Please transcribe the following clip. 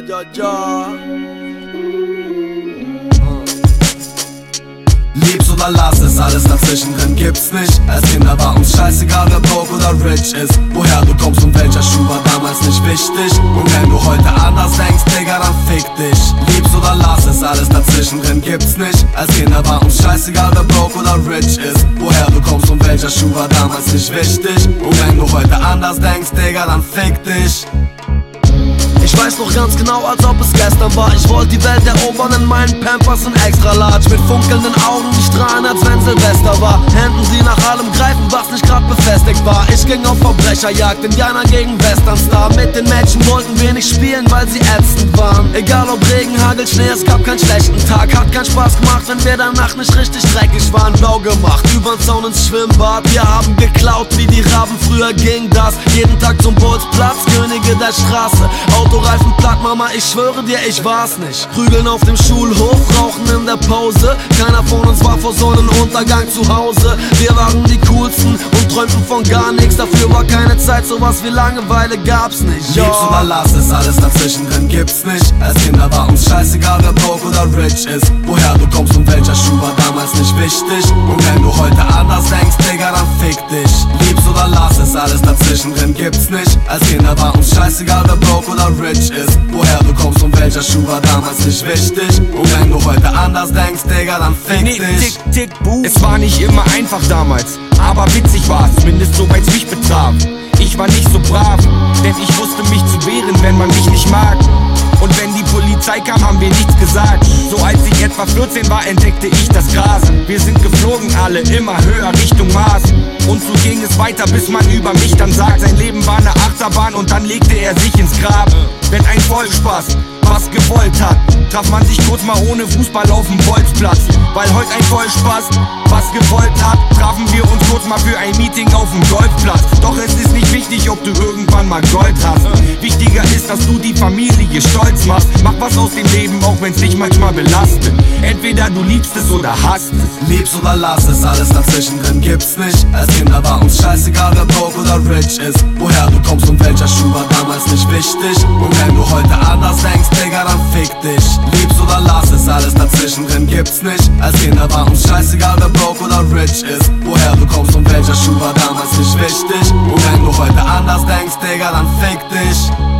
ja. Lieb's oder lass es, alles dazwischen drin gibt's nicht. Als Kinder war uns scheißegal, wer broke oder rich ist. Woher du kommst und welcher Schuh war damals nicht wichtig. Und wenn du heute anders denkst, Digga, dann fick dich. Lieb's oder lass es, alles dazwischen drin gibt's nicht. Als Kinder war uns scheißegal, wer broke oder rich ist. Woher du kommst und welcher Schuh war damals nicht wichtig. Und wenn du heute anders denkst, Digga, dann fick dich. Ich weiß noch ganz genau, als ob es gestern war. Ich wollte die Welt erobern in meinen Pampers in extra large. Mit funkelnden Augen, die strahlen, als wenn Silvester war. Händen, die nach allem greifen, was nicht grad befestigt war. Ich ging auf Verbrecherjagd, Indianer gegen Westernstar. Mit den Mädchen wollten wir nicht spielen, weil sie ätzend waren. Egal ob Regen, Hagel, Schnee, es gab keinen schlechten Tag. Hat keinen Spaß gemacht, wenn wir danach nicht richtig dreckig waren. Blau gemacht, übern Zaun ins Schwimmbad. Wir haben geklaut, wie die Raben, früher ging das. Jeden Tag zum Bolzplatz, Könige der Straße. Autoreifen platt, Mama, ich schwöre dir, ich war's nicht. Prügeln auf dem Schulhof, rauchen in der Pause. Keiner von uns war vor Sonnenuntergang zu Hause. Wir waren die coolsten und träumten von gar nichts. Dafür war keine Zeit, sowas wie Langeweile gab's nicht. Lieb's oder lass es, alles dazwischen drin gibt's nicht. Als Kinder war uns scheißegal, wer broke oder rich ist. Woher du kommst und welcher Schuh war damals nicht wichtig. Und wenn du heute anders denkst, Digga, dann fick dich. Lieb's oder lass es, alles dazwischen drin gibt's nicht. Als Kinder war uns scheißegal, wer broke oder rich ist. Woher du kommst und welcher Schuh war damals nicht wichtig. Und wenn du heute anders denkst, Digga, dann fick dich. Tick, Buh. Es war nicht immer einfach damals, aber witzig war's, zumindest soweit's mich betraf. Ich war nicht so brav, denn ich wusste mich zu wehren, wenn man mich nicht mag. Und wenn die Polizei kam, haben wir nichts gesagt. So als ich etwa 14 war, entdeckte ich das Gras. Wir sind geflogen alle, immer höher Richtung Mars. Und so ging es weiter, bis man über mich dann sagt, sein Leben war eine Achterbahn und dann legte er sich ins Grab. Wenn ein Vollspaß was gewollt hat, traf man sich kurz mal ohne Fußball auf dem Bolzplatz. Weil heute ein Vollspaß was gewollt hat, trafen wir uns kurz mal für ein Meeting auf dem Golfplatz. Doch es ist nicht wichtig, ob du irgendwann mal Gold hast. Wichtiger ist, dass du die Familie stolz machst. Mach was aus dem Leben, auch wenn's dich manchmal belastet. Entweder du liebst es oder hasst es. Lieb's oder lass es, alles dazwischen drin gibt's nicht. Als Kinder war uns scheißegal, wer broke oder rich ist. Woher du kommst und welcher Schuh war damals nicht wichtig. Und wenn du heute anders denkst, Digga, dann fick dich. Lieb's oder lass es, alles dazwischen drin gibt's nicht. Als Kinder war uns scheißegal, wer broke oder rich ist. Woher du kommst und welcher Schuh war damals nicht wichtig. Und wenn du heute anders denkst, Digga, dann fick dich.